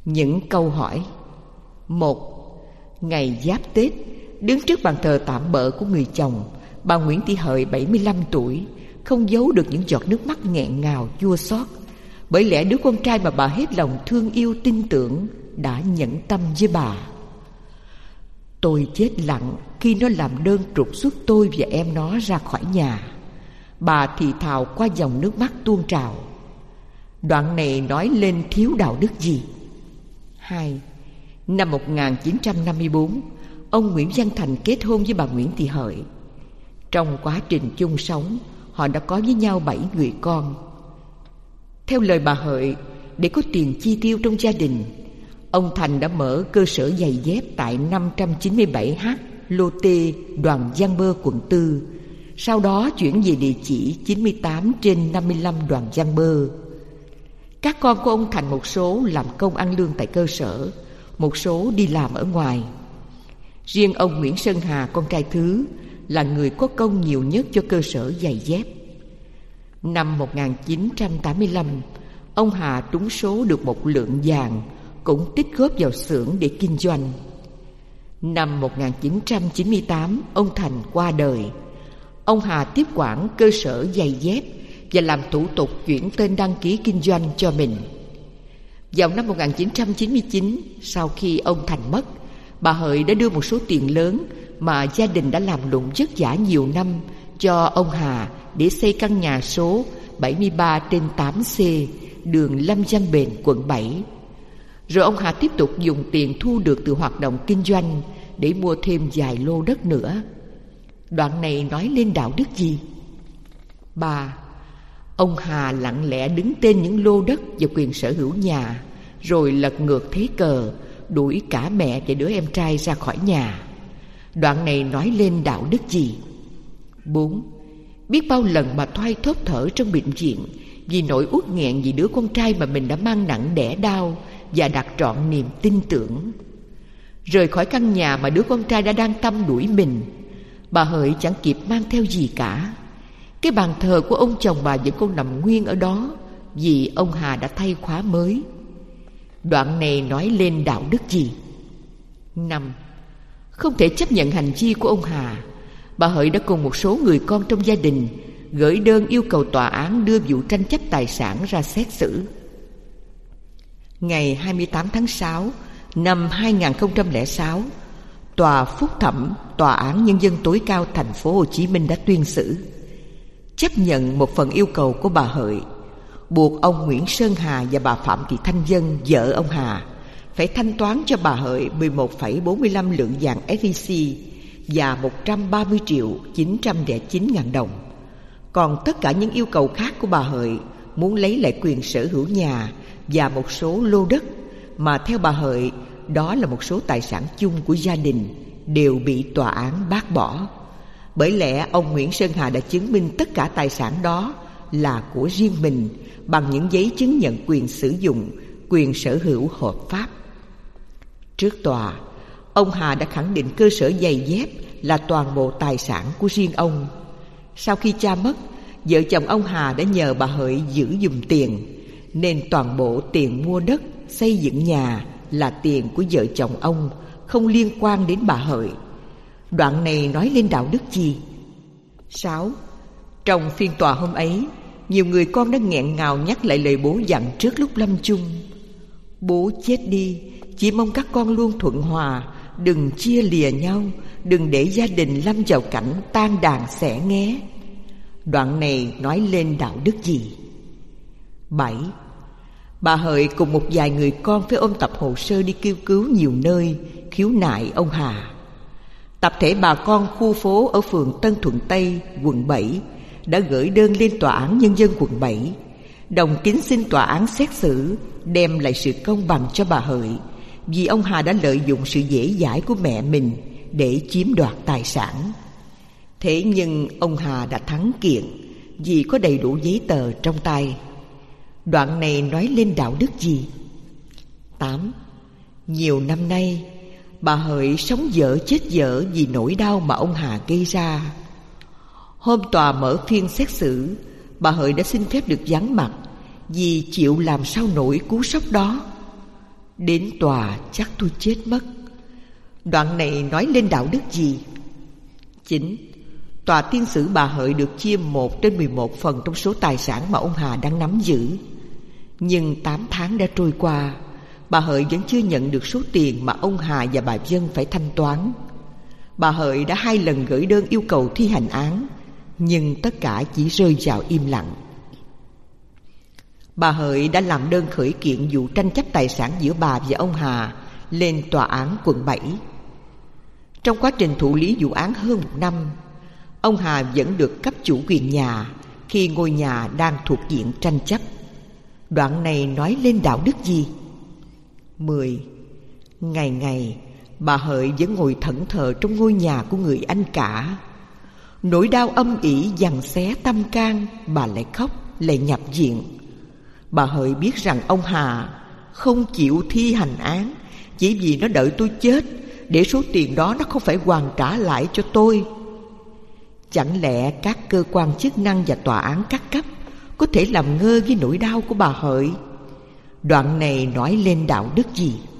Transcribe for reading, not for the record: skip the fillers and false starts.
Những câu hỏi. 1. Ngày Giáp Tết, đứng trước bàn thờ tạm bợ của người chồng, bà Nguyễn Thị Hợi 75 tuổi không giấu được những giọt nước mắt nghẹn ngào chua xót, bởi lẽ đứa con trai mà bà hết lòng thương yêu tin tưởng đã nhẫn tâm với bà. Tôi chết lặng khi nó làm đơn trục xuất tôi và em nó ra khỏi nhà. Bà thì thào qua dòng nước mắt tuôn trào. Đoạn này nói lên thiếu đạo đức gì? 2. Năm 1954, ông Nguyễn Văn Thành kết hôn với bà Nguyễn Thị Hợi. Trong quá trình chung sống, họ đã có với nhau 7 người con. Theo lời bà Hợi, để có tiền chi tiêu trong gia đình, ông Thành đã mở cơ sở giày dép tại 597H Lô Tê, Đoàn Giang Bơ, quận 4. Sau đó chuyển về địa chỉ 98/55 Đoàn Giang Bơ. Các con của ông Thành một số làm công ăn lương tại cơ sở, một số đi làm ở ngoài. Riêng ông Nguyễn Sơn Hà, con trai thứ, là người có công nhiều nhất cho cơ sở giày dép. Năm 1985, ông Hà trúng số được một lượng vàng, cũng tích góp vào xưởng để kinh doanh. Năm 1998, ông Thành qua đời. Ông Hà tiếp quản cơ sở giày dép và làm thủ tục chuyển tên đăng ký kinh doanh cho mình. Vào năm 1999, sau khi ông Thành mất, bà Hợi đã đưa một số tiền lớn mà gia đình đã làm lụng vất vả nhiều năm cho ông Hà để xây căn nhà số 73/8C, đường Lâm Văn Bền, quận 7. Rồi ông Hà tiếp tục dùng tiền thu được từ hoạt động kinh doanh để mua thêm vài lô đất nữa. Đoạn này nói lên đạo đức gì? 3. Ông Hà lặng lẽ đứng tên những lô đất và quyền sở hữu nhà, rồi lật ngược thế cờ, đuổi cả mẹ và đứa em trai ra khỏi nhà. Đoạn này nói lên đạo đức gì? 4. Biết bao lần bà thoai thóp thở trong bệnh viện vì nỗi uất nghẹn vì đứa con trai mà mình đã mang nặng đẻ đau và đặt trọn niềm tin tưởng. Rời khỏi căn nhà mà đứa con trai đã đang tâm đuổi mình, bà Hợi chẳng kịp mang theo gì cả. Cái bàn thờ của ông chồng bà vẫn còn nằm nguyên ở đó, vì ông Hà đã thay khóa mới. Đoạn này nói lên đạo đức gì? 5. Không thể chấp nhận hành vi của ông Hà, bà Hợi đã cùng một số người con trong gia đình gửi đơn yêu cầu tòa án đưa vụ tranh chấp tài sản ra xét xử. Ngày 28 tháng 6 năm 2006, Tòa Phúc thẩm Tòa án Nhân dân tối cao thành phố Hồ Chí Minh đã tuyên xử, chấp nhận một phần yêu cầu của bà Hợi, buộc ông Nguyễn Sơn Hà và bà Phạm Thị Thanh Vân, vợ ông Hà, phải thanh toán cho bà Hợi 11,45 lượng vàng SJC và 130.909.000 đồng. Còn tất cả những yêu cầu khác của bà Hợi muốn lấy lại quyền sở hữu nhà và một số lô đất mà theo bà Hợi đó là một số tài sản chung của gia đình đều bị tòa án bác bỏ. Bởi lẽ ông Nguyễn Sơn Hà đã chứng minh tất cả tài sản đó là của riêng mình bằng những giấy chứng nhận quyền sử dụng, quyền sở hữu hợp pháp. Trước tòa, ông Hà đã khẳng định cơ sở giày dép là toàn bộ tài sản của riêng ông. Sau khi cha mất, vợ chồng ông Hà đã nhờ bà Hợi giữ giùm tiền, nên toàn bộ tiền mua đất, xây dựng nhà là tiền của vợ chồng ông, không liên quan đến bà Hợi. Đoạn này nói lên đạo đức gì? 6. Trong phiên tòa hôm ấy, nhiều người con đã nghẹn ngào nhắc lại lời bố dặn trước lúc lâm chung. Bố chết đi, chỉ mong các con luôn thuận hòa, đừng chia lìa nhau, đừng để gia đình lâm vào cảnh tan đàn xẻ nghé. Đoạn này nói lên đạo đức gì? 7. Bà Hợi cùng một vài người con phải ôm tập hồ sơ đi kêu cứu nhiều nơi, khiếu nại ông Hà. Tập thể bà con khu phố ở phường Tân Thuận Tây, quận 7 đã gửi đơn lên Tòa án Nhân dân quận 7, đồng kính xin tòa án xét xử, đem lại sự công bằng cho bà Hợi, vì ông Hà đã lợi dụng sự dễ dãi của mẹ mình để chiếm đoạt tài sản. Thế nhưng ông Hà đã thắng kiện vì có đầy đủ giấy tờ trong tay. Đoạn này nói lên đạo đức gì? 8. Nhiều năm nay, bà Hợi sống dở chết dở vì nỗi đau mà ông Hà gây ra. Hôm tòa mở phiên xét xử, bà Hợi đã xin phép được vắng mặt vì chịu làm sao nổi cú sốc đó. Đến tòa chắc tôi chết mất. Đoạn này nói lên đạo đức gì? 9. Tòa tiên sử bà Hợi được chia 1/11 phần trong số tài sản mà ông Hà đang nắm giữ. Nhưng 8 tháng đã trôi qua, bà Hợi vẫn chưa nhận được số tiền mà ông Hà và bà Vân phải thanh toán. Bà Hợi đã 2 lần gửi đơn yêu cầu thi hành án, nhưng tất cả chỉ rơi vào im lặng. Bà Hợi đã làm đơn khởi kiện vụ tranh chấp tài sản giữa bà và ông Hà lên tòa án quận 7. Trong quá trình thụ lý vụ án hơn 1 năm, ông Hà vẫn được cấp chủ quyền nhà khi ngôi nhà đang thuộc diện tranh chấp. Đoạn này nói lên đạo đức gì? 10. Ngày ngày bà Hợi vẫn ngồi thẫn thờ trong ngôi nhà của người anh cả. Nỗi đau âm ỉ giằng xé tâm can, bà lại khóc, lại nhập viện. Bà Hợi biết rằng ông Hà không chịu thi hành án chỉ vì nó đợi tôi chết, để số tiền đó nó không phải hoàn trả lại cho tôi. Chẳng lẽ các cơ quan chức năng và tòa án các cấp có thể làm ngơ với nỗi đau của bà Hợi? Đoạn này nói lên đạo đức gì?